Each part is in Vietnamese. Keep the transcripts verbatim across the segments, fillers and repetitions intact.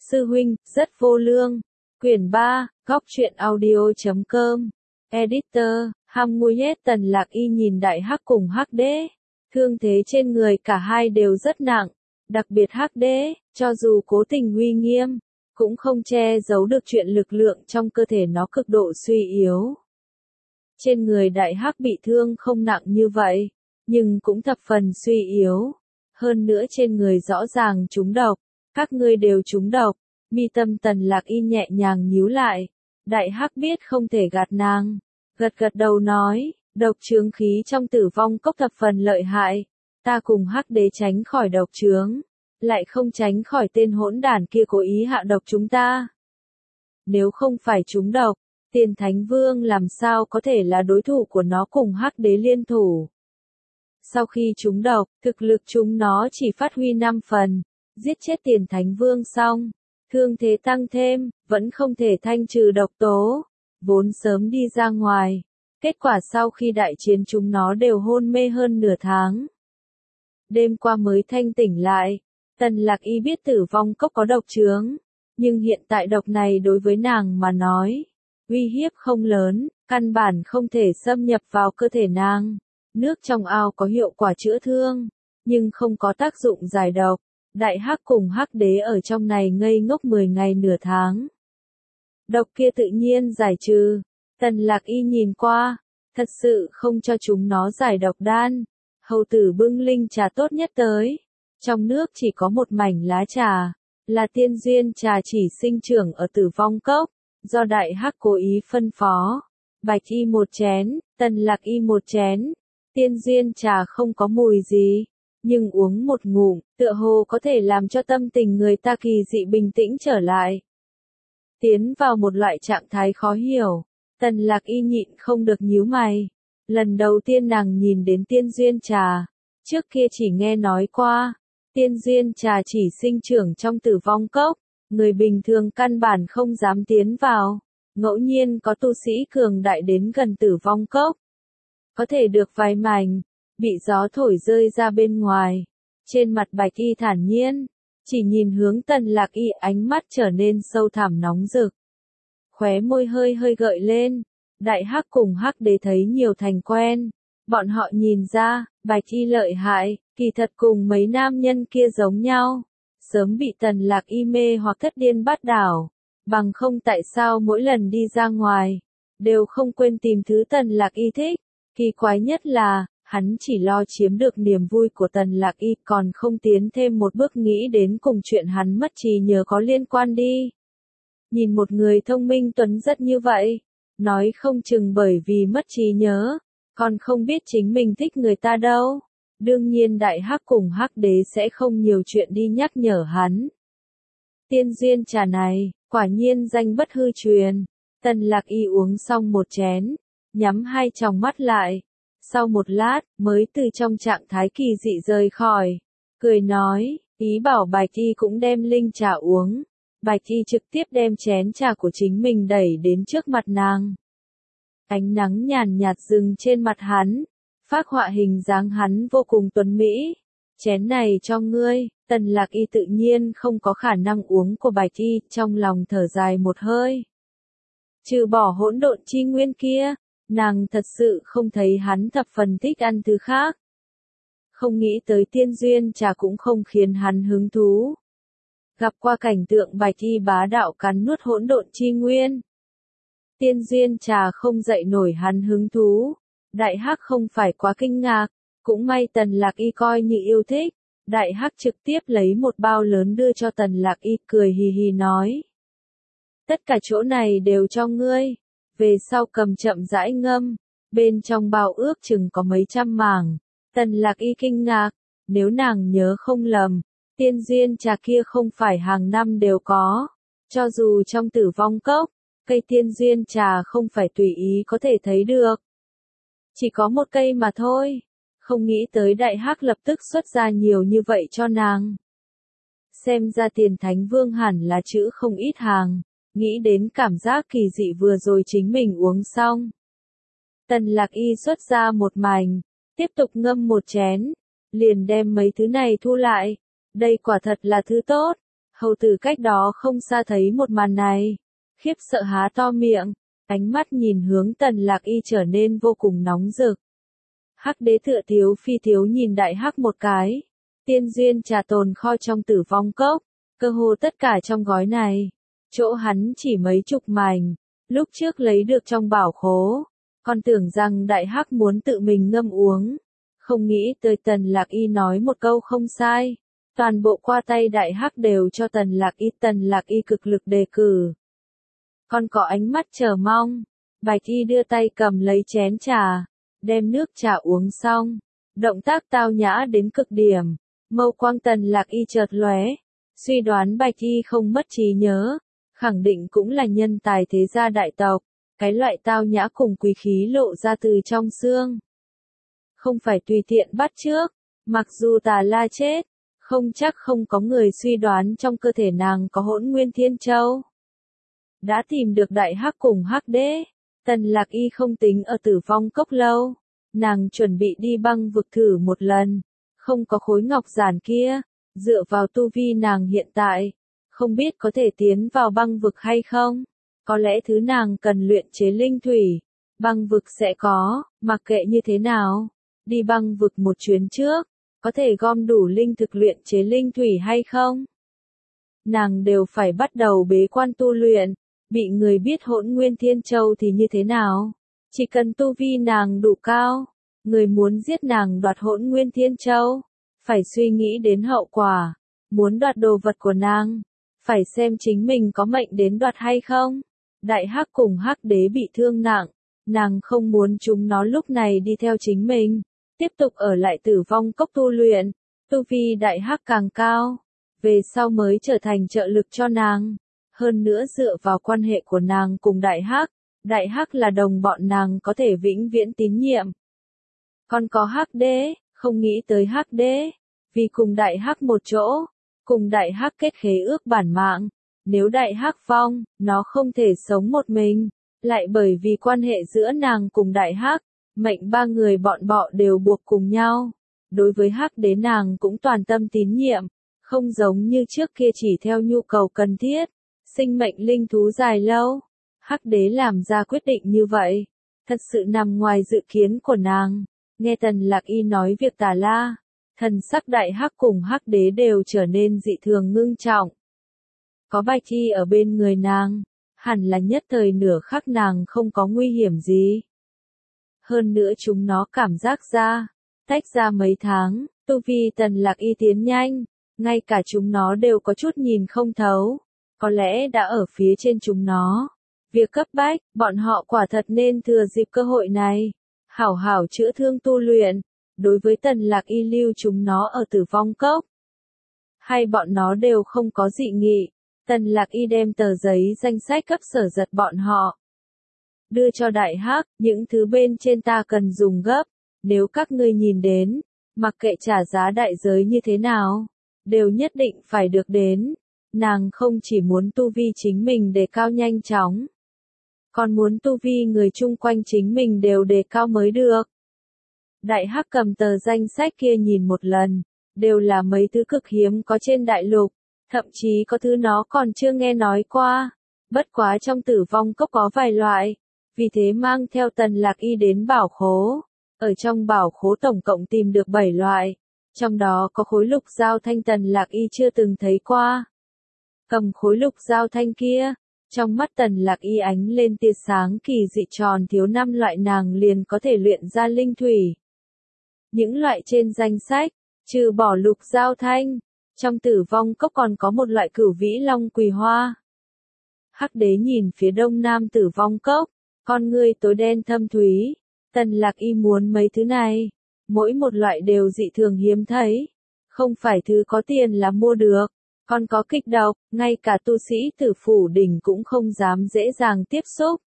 Sư huynh, rất vô lương. Quyển ba, góc truyện audio chấm com. Editor, Ham Nguyen. Tần Lạc Y nhìn Đại Hắc cùng Hắc Đế. Thương thế trên người cả hai đều rất nặng. Đặc biệt Hắc Đế, cho dù cố tình uy nghiêm, cũng không che giấu được chuyện lực lượng trong cơ thể nó cực độ suy yếu. Trên người Đại Hắc bị thương không nặng như vậy, nhưng cũng thập phần suy yếu. Hơn nữa trên người rõ ràng trúng độc. Các ngươi đều trúng độc. Mi tâm Tần Lạc Y nhẹ nhàng nhíu lại. Đại Hắc biết không thể gạt nàng. Gật gật đầu nói, độc chướng khí trong Tử Vong Cốc thập phần lợi hại. Ta cùng Hắc Đế tránh khỏi độc chướng, lại không tránh khỏi tên hỗn đản kia cố ý hạ độc chúng ta. Nếu không phải trúng độc, Tiền Thánh Vương làm sao có thể là đối thủ của nó cùng Hắc Đế liên thủ. Sau khi trúng độc, thực lực chúng nó chỉ phát huy năm phần. Giết chết Tiền Thánh Vương xong, thương thế tăng thêm, vẫn không thể thanh trừ độc tố, vốn sớm đi ra ngoài. Kết quả sau khi đại chiến chúng nó đều hôn mê hơn nửa tháng. Đêm qua mới thanh tỉnh lại. Tần Lạc Y biết Tử Vong Cốc có độc chướng, nhưng hiện tại độc này đối với nàng mà nói, uy hiếp không lớn, căn bản không thể xâm nhập vào cơ thể nàng. Nước trong ao có hiệu quả chữa thương, nhưng không có tác dụng giải độc. Đại Hắc cùng Hắc Đế ở trong này ngây ngốc mười ngày nửa tháng. Độc kia tự nhiên giải trừ. Tần Lạc Y nhìn qua, thật sự không cho chúng nó giải độc đan. Hầu tử bưng linh trà tốt nhất tới. Trong nước chỉ có một mảnh lá trà, là tiên duyên trà chỉ sinh trưởng ở Tử Vong Cốc, do Đại Hắc cố ý phân phó. Bạch Y một chén, Tần Lạc Y một chén. Tiên duyên trà không có mùi gì, nhưng uống một ngụm, tựa hồ có thể làm cho tâm tình người ta kỳ dị bình tĩnh trở lại. Tiến vào một loại trạng thái khó hiểu, Tần Lạc Y nhịn không được nhíu mày. Lần đầu tiên nàng nhìn đến tiên duyên trà, trước kia chỉ nghe nói qua. Tiên duyên trà chỉ sinh trưởng trong Tử Vong Cốc, người bình thường căn bản không dám tiến vào. Ngẫu nhiên có tu sĩ cường đại đến gần Tử Vong Cốc, có thể được vài mảnh, bị gió thổi rơi ra bên ngoài. Trên mặt Bạch Y thản nhiên, chỉ nhìn hướng Tần Lạc Y, ánh mắt trở nên sâu thẳm nóng rực. Khóe môi hơi hơi gợi lên. Đại Hắc cùng Hắc Đế thấy nhiều thành quen. Bọn họ nhìn ra, Bạch Y lợi hại, kỳ thật cùng mấy nam nhân kia giống nhau. Sớm bị Tần Lạc Y mê hoặc thất điên bắt đảo. Bằng không tại sao mỗi lần đi ra ngoài, đều không quên tìm thứ Tần Lạc Y thích. Kỳ quái nhất là, hắn chỉ lo chiếm được niềm vui của Tần Lạc Y, còn không tiến thêm một bước nghĩ đến cùng chuyện hắn mất trí nhớ có liên quan đi. Nhìn một người thông minh tuấn rất như vậy, nói không chừng bởi vì mất trí nhớ, còn không biết chính mình thích người ta đâu. Đương nhiên Đại Hắc cùng Hắc Đế sẽ không nhiều chuyện đi nhắc nhở hắn. Tiên duyên trà này, quả nhiên danh bất hư truyền. Tần Lạc Y uống xong một chén, nhắm hai tròng mắt lại. Sau một lát, mới từ trong trạng thái kỳ dị rời khỏi. Cười nói, ý bảo Bạch Y cũng đem linh trà uống. Bạch Y trực tiếp đem chén trà của chính mình đẩy đến trước mặt nàng. Ánh nắng nhàn nhạt dừng trên mặt hắn, phác họa hình dáng hắn vô cùng tuấn mỹ. Chén này cho ngươi. Tần Lạc Y tự nhiên không có khả năng uống của Bạch Y, trong lòng thở dài một hơi. Trừ bỏ hỗn độn chi nguyên kia, nàng thật sự không thấy hắn thập phần thích ăn thứ khác. Không nghĩ tới tiên duyên trà cũng không khiến hắn hứng thú. Gặp qua cảnh tượng Bạch Y bá đạo cắn nuốt hỗn độn chi nguyên, tiên duyên trà không dậy nổi hắn hứng thú. Đại Hắc không phải quá kinh ngạc, cũng may Tần Lạc Y coi như yêu thích. Đại Hắc trực tiếp lấy một bao lớn đưa cho Tần Lạc Y, cười hì hì nói. Tất cả chỗ này đều cho ngươi, về sau cầm chậm rãi ngâm. Bên trong bao ước chừng có mấy trăm mảng. Tần Lạc Y kinh ngạc, nếu nàng nhớ không lầm, tiên duyên trà kia không phải hàng năm đều có. Cho dù trong Tử Vong Cốc, cây tiên duyên trà không phải tùy ý có thể thấy được. Chỉ có một cây mà thôi. Không nghĩ tới Đại Hắc lập tức xuất ra nhiều như vậy cho nàng. Xem ra Tiền Thánh Vương hẳn là chữ không ít hàng. Nghĩ đến cảm giác kỳ dị vừa rồi chính mình uống xong. Tần Lạc Y xuất ra một mảnh, tiếp tục ngâm một chén, liền đem mấy thứ này thu lại. Đây quả thật là thứ tốt. Hầu tử cách đó không xa thấy một màn này, khiếp sợ há to miệng, ánh mắt nhìn hướng Tần Lạc Y trở nên vô cùng nóng rực. Hắc đế tựa thiếu phi thiếu nhìn đại hắc một cái, tiên duyên trà tồn kho trong tử vong cốc, cơ hồ tất cả trong gói này, chỗ hắn chỉ mấy chục mảnh, lúc trước lấy được trong bảo khố, còn tưởng rằng đại hắc muốn tự mình ngâm uống, không nghĩ tới Tần Lạc Y nói một câu không sai, toàn bộ qua tay đại hắc đều cho Tần Lạc Y. Tần Lạc Y cực lực đề cử, còn có ánh mắt chờ mong, Bạch Y đưa tay cầm lấy chén trà, đem nước trà uống xong, động tác tao nhã đến cực điểm, mâu quang Tần Lạc Y chợt lóe, suy đoán Bạch Y không mất trí nhớ, khẳng định cũng là nhân tài thế gia đại tộc, cái loại tao nhã cùng quý khí lộ ra từ trong xương. Không phải tùy tiện bắt chước, mặc dù Tà La chết, không chắc không có người suy đoán trong cơ thể nàng có Hỗn Nguyên Thiên Châu. Đã tìm được đại hắc cùng hắc đế, Tần Lạc Y không tính ở tử vong cốc lâu, nàng chuẩn bị đi băng vực thử một lần, không có khối ngọc giản kia, dựa vào tu vi nàng hiện tại, không biết có thể tiến vào băng vực hay không, có lẽ thứ nàng cần luyện chế linh thủy, băng vực sẽ có, mặc kệ như thế nào, đi băng vực một chuyến trước, có thể gom đủ linh thực luyện chế linh thủy hay không? Nàng đều phải bắt đầu bế quan tu luyện, bị người biết Hỗn Nguyên Thiên Châu thì như thế nào? Chỉ cần tu vi nàng đủ cao, người muốn giết nàng đoạt Hỗn Nguyên Thiên Châu, phải suy nghĩ đến hậu quả, muốn đoạt đồ vật của nàng, phải xem chính mình có mệnh đến đoạt hay không. Đại hắc cùng hắc đế bị thương nặng, nàng không muốn chúng nó lúc này đi theo chính mình, tiếp tục ở lại tử vong cốc tu luyện, tu vi đại hắc càng cao, về sau mới trở thành trợ lực cho nàng. Hơn nữa dựa vào quan hệ của nàng cùng đại hắc, đại hắc là đồng bọn nàng có thể vĩnh viễn tín nhiệm. Còn có hắc đế, không nghĩ tới hắc đế, vì cùng đại hắc một chỗ, cùng đại hắc kết khế ước bản mạng, nếu đại hắc vong, nó không thể sống một mình, lại bởi vì quan hệ giữa nàng cùng đại hắc, mệnh ba người bọn bọ đều buộc cùng nhau. Đối với hắc đế nàng cũng toàn tâm tín nhiệm, không giống như trước kia chỉ theo nhu cầu cần thiết, sinh mệnh linh thú dài lâu. Hắc đế làm ra quyết định như vậy, thật sự nằm ngoài dự kiến của nàng. Nghe Tần Lạc Y nói việc Tà La, thần sắc đại hắc cùng hắc đế đều trở nên dị thường ngưng trọng. Có Bạch Y ở bên người nàng, hẳn là nhất thời nửa khắc nàng không có nguy hiểm gì. Hơn nữa chúng nó cảm giác ra, tách ra mấy tháng, tu vi Tần Lạc Y tiến nhanh, ngay cả chúng nó đều có chút nhìn không thấu, có lẽ đã ở phía trên chúng nó. Việc cấp bách, bọn họ quả thật nên thừa dịp cơ hội này, hảo hảo chữa thương tu luyện, đối với Tần Lạc Y lưu chúng nó ở tử vong cốc. Hay bọn nó đều không có dị nghị, Tần Lạc Y đem tờ giấy danh sách cấp Sở Giật bọn họ. Đưa cho đại hắc, những thứ bên trên ta cần dùng gấp, nếu các ngươi nhìn đến, mặc kệ trả giá đại giới như thế nào, đều nhất định phải được đến. Nàng không chỉ muốn tu vi chính mình đề cao nhanh chóng, còn muốn tu vi người chung quanh chính mình đều đề cao mới được. Đại hắc cầm tờ danh sách kia nhìn một lần, đều là mấy thứ cực hiếm có trên đại lục, thậm chí có thứ nó còn chưa nghe nói qua. Bất quá trong tử vong cốc có vài loại, vì thế mang theo Tần Lạc Y đến bảo khố. Ở trong bảo khố tổng cộng tìm được bảy loại, trong đó có khối lục giao thanh Tần Lạc Y chưa từng thấy qua. Cầm khối lục giao thanh kia, trong mắt Tần Lạc Y ánh lên tia sáng kỳ dị, tròn thiếu năm loại nàng liền có thể luyện ra linh thủy. Những loại trên danh sách, trừ bỏ lục giao thanh, trong tử vong cốc còn có một loại cửu vĩ long quỳ hoa. Hắc đế nhìn phía đông nam tử vong cốc, con ngươi tối đen thâm thúy. Tần Lạc Y muốn mấy thứ này, mỗi một loại đều dị thường hiếm thấy, không phải thứ có tiền là mua được, còn có kịch độc, ngay cả tu sĩ tử phủ đỉnh cũng không dám dễ dàng tiếp xúc.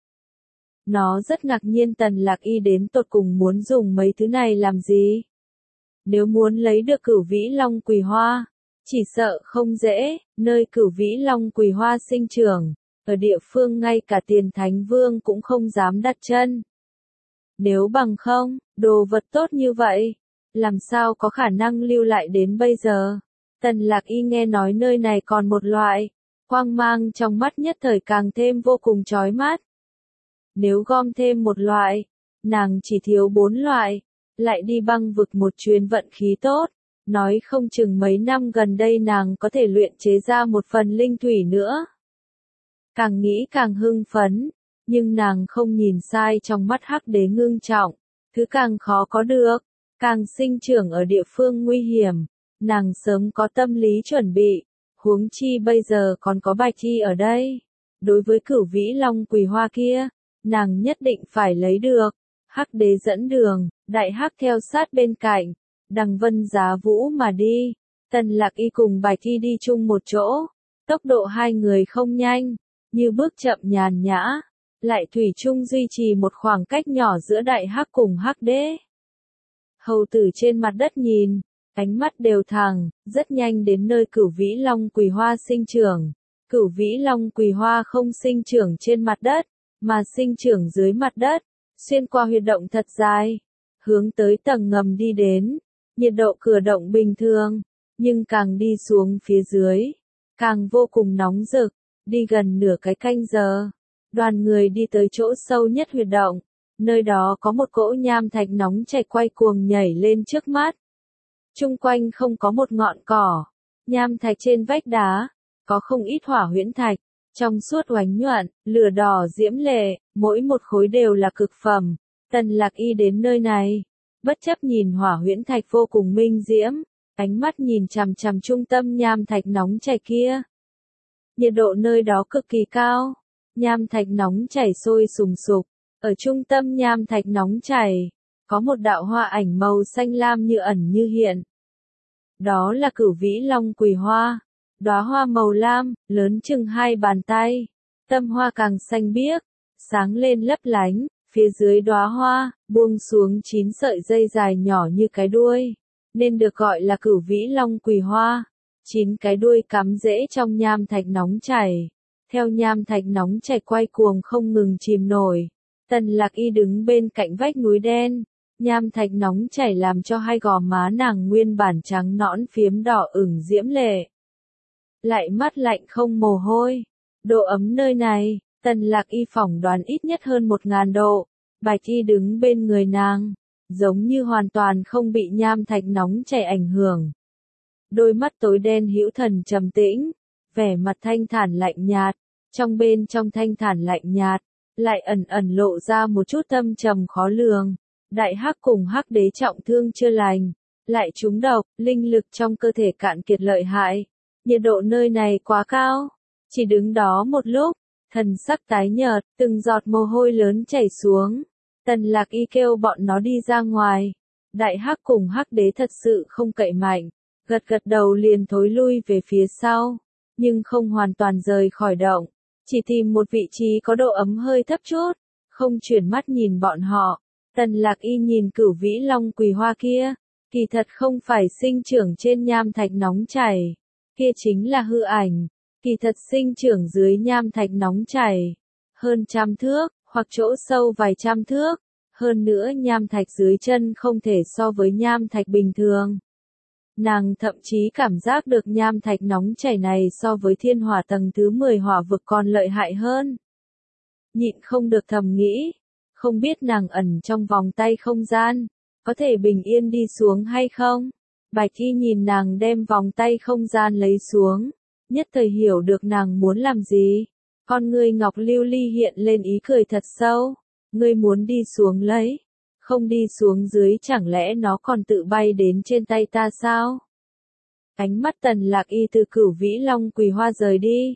Nó rất ngạc nhiên Tần Lạc Y đến tột cùng muốn dùng mấy thứ này làm gì. Nếu muốn lấy được cửu vĩ long quỳ hoa, chỉ sợ không dễ, nơi cửu vĩ long quỳ hoa sinh trưởng, ở địa phương ngay cả Tiền Thánh Vương cũng không dám đặt chân. Nếu bằng không, đồ vật tốt như vậy, làm sao có khả năng lưu lại đến bây giờ. Tần Lạc Y nghe nói nơi này còn một loại, quang mang trong mắt nhất thời càng thêm vô cùng chói mắt. Nếu gom thêm một loại, nàng chỉ thiếu bốn loại, lại đi băng vực một chuyến vận khí tốt, nói không chừng mấy năm gần đây nàng có thể luyện chế ra một phần linh thủy nữa. Càng nghĩ càng hưng phấn, nhưng nàng không nhìn sai trong mắt Hắc Đế ngưng trọng, thứ càng khó có được, càng sinh trưởng ở địa phương nguy hiểm, nàng sớm có tâm lý chuẩn bị, huống chi bây giờ còn có Bạch Chi ở đây. Đối với Cửu Vĩ Long Quỳ Hoa kia, nàng nhất định phải lấy được. Hắc Đế dẫn đường, Đại Hắc theo sát bên cạnh, đằng Vân Giá Vũ mà đi. Tần Lạc Y cùng Bạch Chi đi chung một chỗ, tốc độ hai người không nhanh, như bước chậm nhàn nhã, lại thủy chung duy trì một khoảng cách nhỏ giữa Đại Hắc cùng Hắc Đế. Hầu tử trên mặt đất nhìn, ánh mắt đều thẳng, rất nhanh đến nơi Cửu Vĩ Long Quỳ Hoa sinh trưởng. Cửu Vĩ Long Quỳ Hoa không sinh trưởng trên mặt đất, mà sinh trưởng dưới mặt đất, xuyên qua huyệt động thật dài, hướng tới tầng ngầm đi đến. Nhiệt độ cửa động bình thường, nhưng càng đi xuống phía dưới, càng vô cùng nóng rực. Đi gần nửa cái canh giờ, đoàn người đi tới chỗ sâu nhất huyệt động, nơi đó có một cỗ nham thạch nóng chảy quay cuồng nhảy lên trước mắt. Chung quanh không có một ngọn cỏ, nham thạch trên vách đá, có không ít hỏa huyễn thạch, trong suốt oánh nhuận, lửa đỏ diễm lệ, mỗi một khối đều là cực phẩm. Tần Lạc Y đến nơi này, bất chấp nhìn hỏa huyễn thạch vô cùng minh diễm, ánh mắt nhìn chằm chằm trung tâm nham thạch nóng chảy kia. Nhiệt độ nơi đó cực kỳ cao, nham thạch nóng chảy sôi sùng sục, ở trung tâm nham thạch nóng chảy, có một đạo hoa ảnh màu xanh lam như ẩn như hiện. Đó là Cửu Vĩ Long Quỳ Hoa, đóa hoa màu lam, lớn chừng hai bàn tay, tâm hoa càng xanh biếc, sáng lên lấp lánh, phía dưới đóa hoa, buông xuống chín sợi dây dài nhỏ như cái đuôi, nên được gọi là Cửu Vĩ Long Quỳ Hoa. Chín cái đuôi cắm rễ trong nham thạch nóng chảy, theo nham thạch nóng chảy quay cuồng không ngừng chìm nổi. Tần Lạc Y đứng bên cạnh vách núi đen, nham thạch nóng chảy làm cho hai gò má nàng nguyên bản trắng nõn phiếm đỏ ửng diễm lệ. Lại mắt lạnh không mồ hôi, độ ấm nơi này, Tần Lạc Y phỏng đoán ít nhất hơn một ngàn độ. Bạch Y đứng bên người nàng, giống như hoàn toàn không bị nham thạch nóng chảy ảnh hưởng. Đôi mắt tối đen hữu thần trầm tĩnh, vẻ mặt thanh thản lạnh nhạt, trong bên trong thanh thản lạnh nhạt, lại ẩn ẩn lộ ra một chút âm trầm khó lường. Đại Hắc cùng Hắc Đế trọng thương chưa lành, lại trúng độc, linh lực trong cơ thể cạn kiệt lợi hại. Nhiệt độ nơi này quá cao, chỉ đứng đó một lúc, thần sắc tái nhợt, từng giọt mồ hôi lớn chảy xuống. Tần Lạc Y kêu bọn nó đi ra ngoài. Đại Hắc cùng Hắc Đế thật sự không cậy mạnh, gật gật đầu liền thối lui về phía sau, nhưng không hoàn toàn rời khỏi động, chỉ tìm một vị trí có độ ấm hơi thấp chút, không chuyển mắt nhìn bọn họ. Tần Lạc Y nhìn Cửu Vĩ Long Quỳ Hoa kia, kỳ thật không phải sinh trưởng trên nham thạch nóng chảy, kia chính là hư ảnh, kỳ thật sinh trưởng dưới nham thạch nóng chảy, hơn trăm thước, hoặc chỗ sâu vài trăm thước, hơn nữa nham thạch dưới chân không thể so với nham thạch bình thường. Nàng thậm chí cảm giác được nham thạch nóng chảy này so với thiên hỏa tầng thứ mười hỏa vực còn lợi hại hơn. Nhịn không được thầm nghĩ, không biết nàng ẩn trong vòng tay không gian, có thể bình yên đi xuống hay không? Bạch Y nhìn nàng đem vòng tay không gian lấy xuống, nhất thời hiểu được nàng muốn làm gì. Con ngươi ngọc lưu ly hiện lên ý cười thật sâu, ngươi muốn đi xuống lấy, không đi xuống dưới chẳng lẽ nó còn tự bay đến trên tay ta sao? Ánh mắt Tần Lạc Y từ Cửu Vĩ Long Quỳ Hoa rời đi.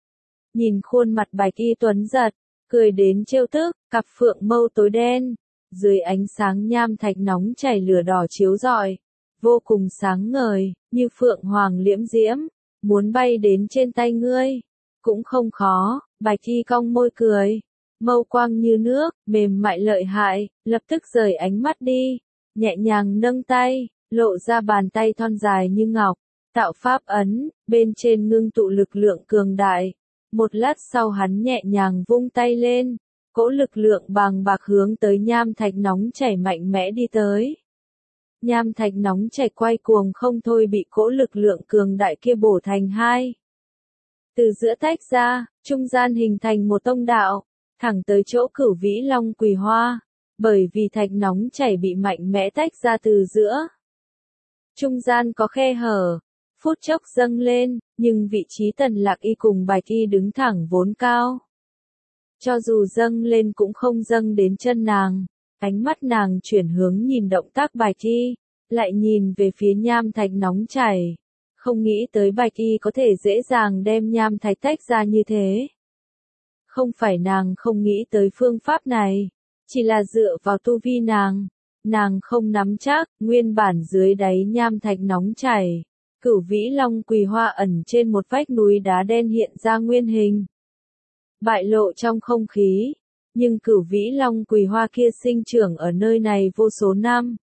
Nhìn khuôn mặt Bạch Y tuấn giật, cười đến trêu tức, cặp phượng mâu tối đen, dưới ánh sáng nham thạch nóng chảy lửa đỏ chiếu rọi, vô cùng sáng ngời, như phượng hoàng liễm diễm, muốn bay đến trên tay ngươi, cũng không khó. Bạch Y cong môi cười, mâu quang như nước, mềm mại lợi hại, lập tức rời ánh mắt đi, nhẹ nhàng nâng tay, lộ ra bàn tay thon dài như ngọc, tạo pháp ấn, bên trên ngưng tụ lực lượng cường đại. Một lát sau hắn nhẹ nhàng vung tay lên, cỗ lực lượng bàng bạc hướng tới nham thạch nóng chảy mạnh mẽ đi tới. nham thạch nóng chảy quay cuồng không thôi bị cỗ lực lượng cường đại kia bổ thành hai. Từ giữa tách ra, trung gian hình thành một tông đạo, thẳng tới chỗ Cửu Vĩ Long Quỳ Hoa, bởi vì thạch nóng chảy bị mạnh mẽ tách ra từ giữa. Trung gian có khe hở, phút chốc dâng lên, nhưng vị trí Tần Lạc Y cùng Bạch Y đứng thẳng vốn cao. Cho dù dâng lên cũng không dâng đến chân nàng, ánh mắt nàng chuyển hướng nhìn động tác Bạch Y, lại nhìn về phía nham thạch nóng chảy. Không nghĩ tới Bạch Y có thể dễ dàng đem nham thạch tách ra như thế. Không phải nàng không nghĩ tới phương pháp này, chỉ là dựa vào tu vi nàng, nàng không nắm chắc, nguyên bản dưới đáy nham thạch nóng chảy, Cửu Vĩ Long Quỳ Hoa ẩn trên một vách núi đá đen hiện ra nguyên hình, bại lộ trong không khí, nhưng Cửu Vĩ Long Quỳ Hoa kia sinh trưởng ở nơi này vô số năm,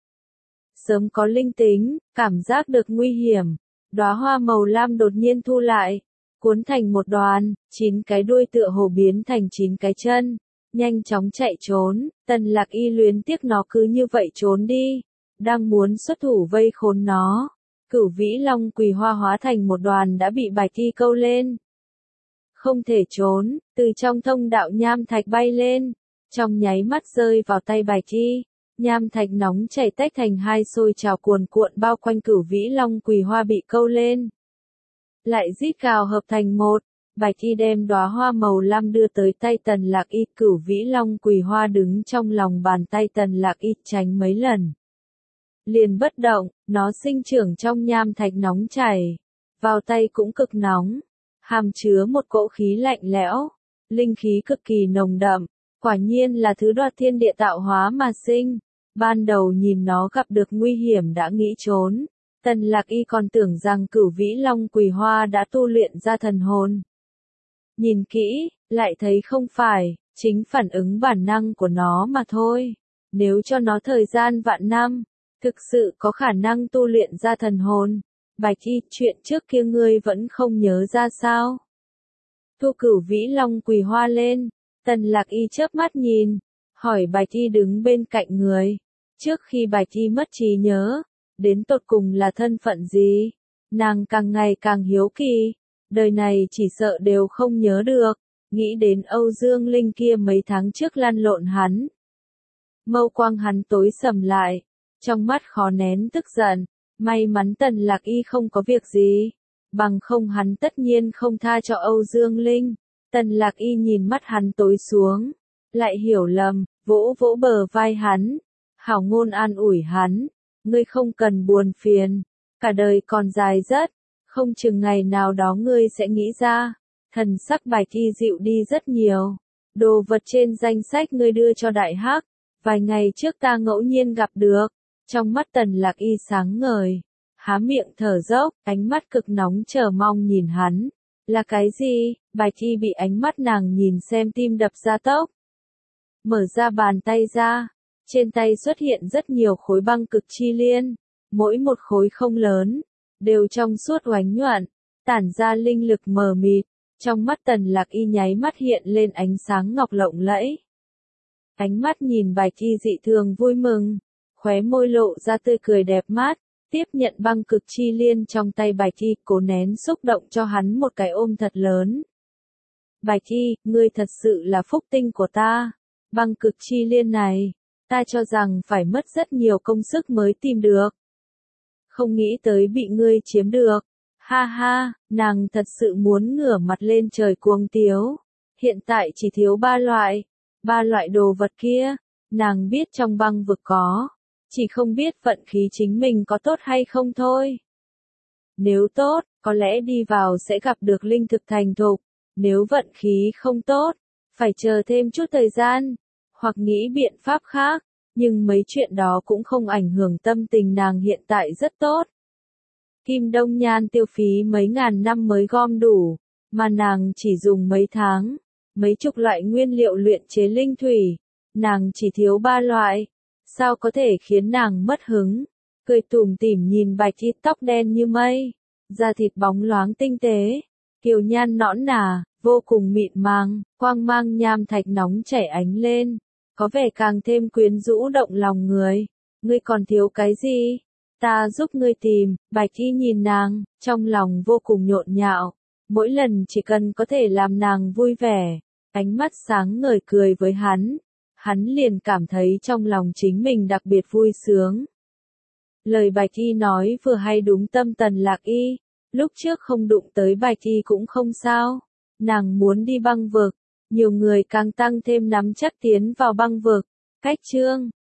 sớm có linh tính, cảm giác được nguy hiểm, đóa hoa màu lam đột nhiên thu lại, cuốn thành một đoàn, chín cái đuôi tựa hồ biến thành chín cái chân, nhanh chóng chạy trốn. Tần Lạc Y luyến tiếc nó cứ như vậy trốn đi, đang muốn xuất thủ vây khốn nó, Cửu Vĩ Long Quỳ Hoa hóa thành một đoàn đã bị Bạch Y câu lên. Không thể trốn, từ trong thông đạo nham thạch bay lên, trong nháy mắt rơi vào tay Bạch Y, nham thạch nóng chảy tách thành hai sôi trào cuồn cuộn bao quanh Cửu Vĩ Long Quỳ Hoa bị câu lên. Lại rít gào hợp thành một, Bạch Y đem đóa hoa màu lam đưa tới tay Tần Lạc Y, Cửu Vĩ Long Quỳ Hoa đứng trong lòng bàn tay Tần Lạc Y tránh mấy lần. Liền bất động, nó sinh trưởng trong nham thạch nóng chảy, vào tay cũng cực nóng, hàm chứa một cỗ khí lạnh lẽo, linh khí cực kỳ nồng đậm, quả nhiên là thứ đoạt thiên địa tạo hóa mà sinh. Ban đầu nhìn nó gặp được nguy hiểm đã nghĩ trốn, Tần Lạc Y còn tưởng rằng Cửu Vĩ Long Quỳ Hoa đã tu luyện ra thần hồn. Nhìn kỹ, lại thấy không phải, chính phản ứng bản năng của nó mà thôi. Nếu cho nó thời gian vạn năm, thực sự có khả năng tu luyện ra thần hồn. Bạch Y, chuyện trước kia ngươi vẫn không nhớ ra sao? Thu Cửu Vĩ Long Quỳ Hoa lên, Tần Lạc Y chớp mắt nhìn, hỏi Bạch Y đứng bên cạnh người. Trước khi Bạch Y mất trí nhớ, đến tột cùng là thân phận gì? Nàng càng ngày càng hiếu kỳ, đời này chỉ sợ đều không nhớ được, nghĩ đến Âu Dương Linh kia mấy tháng trước lăn lộn hắn. Mâu quang hắn tối sầm lại, trong mắt khó nén tức giận, may mắn Tần Lạc Y không có việc gì, bằng không hắn tất nhiên không tha cho Âu Dương Linh. Tần Lạc Y nhìn mắt hắn tối xuống, lại hiểu lầm, vỗ vỗ bờ vai hắn, hảo ngôn an ủi hắn, ngươi không cần buồn phiền, cả đời còn dài rất, không chừng ngày nào đó ngươi sẽ nghĩ ra. Thần sắc Bạch Y dịu đi rất nhiều, đồ vật trên danh sách ngươi đưa cho Đại Hắc, vài ngày trước ta ngẫu nhiên gặp được. Trong mắt Tần Lạc Y sáng ngời, há miệng thở dốc, ánh mắt cực nóng chờ mong nhìn hắn. Là cái gì? Bạch Y bị ánh mắt nàng nhìn xem tim đập ra tốc. Mở ra bàn tay ra, trên tay xuất hiện rất nhiều khối băng cực chi liên, mỗi một khối không lớn, đều trong suốt oánh nhuận, tản ra linh lực mờ mịt. Trong mắt Tần Lạc Y nháy mắt hiện lên ánh sáng ngọc lộng lẫy. Ánh mắt nhìn Bạch Y dị thường vui mừng, khóe môi lộ ra tươi cười đẹp mắt, tiếp nhận băng cực chi liên trong tay Bạch Y, cố nén xúc động cho hắn một cái ôm thật lớn. Bạch Y, ngươi thật sự là phúc tinh của ta. Băng cực chi liên này, ta cho rằng phải mất rất nhiều công sức mới tìm được. Không nghĩ tới bị ngươi chiếm được. Ha ha, nàng thật sự muốn ngửa mặt lên trời cuồng tiếu. Hiện tại chỉ thiếu ba loại, ba loại đồ vật kia, nàng biết trong băng vực có, chỉ không biết vận khí chính mình có tốt hay không thôi. Nếu tốt, có lẽ đi vào sẽ gặp được linh thực thành thục, nếu vận khí không tốt, phải chờ thêm chút thời gian, hoặc nghĩ biện pháp khác, nhưng mấy chuyện đó cũng không ảnh hưởng tâm tình nàng hiện tại rất tốt. Kim Đông Nhan tiêu phí mấy ngàn năm mới gom đủ, mà nàng chỉ dùng mấy tháng, mấy chục loại nguyên liệu luyện chế linh thủy, nàng chỉ thiếu ba loại, sao có thể khiến nàng mất hứng, cười tủm tỉm nhìn Bạch Y tóc đen như mây, da thịt bóng loáng tinh tế, kiều nhan nõn nà, vô cùng mịn màng, quang mang nham thạch nóng chảy ánh lên, có vẻ càng thêm quyến rũ động lòng người. Ngươi còn thiếu cái gì? Ta giúp ngươi tìm, Bạch Y nhìn nàng, trong lòng vô cùng nhộn nhạo. Mỗi lần chỉ cần có thể làm nàng vui vẻ, ánh mắt sáng ngời cười với hắn, hắn liền cảm thấy trong lòng chính mình đặc biệt vui sướng. Lời Bạch Y nói vừa hay đúng tâm Tần Lạc Y, lúc trước không đụng tới Bạch Y cũng không sao, nàng muốn đi băng vực, nhiều người càng tăng thêm nắm chắc tiến vào băng vực. Cách chương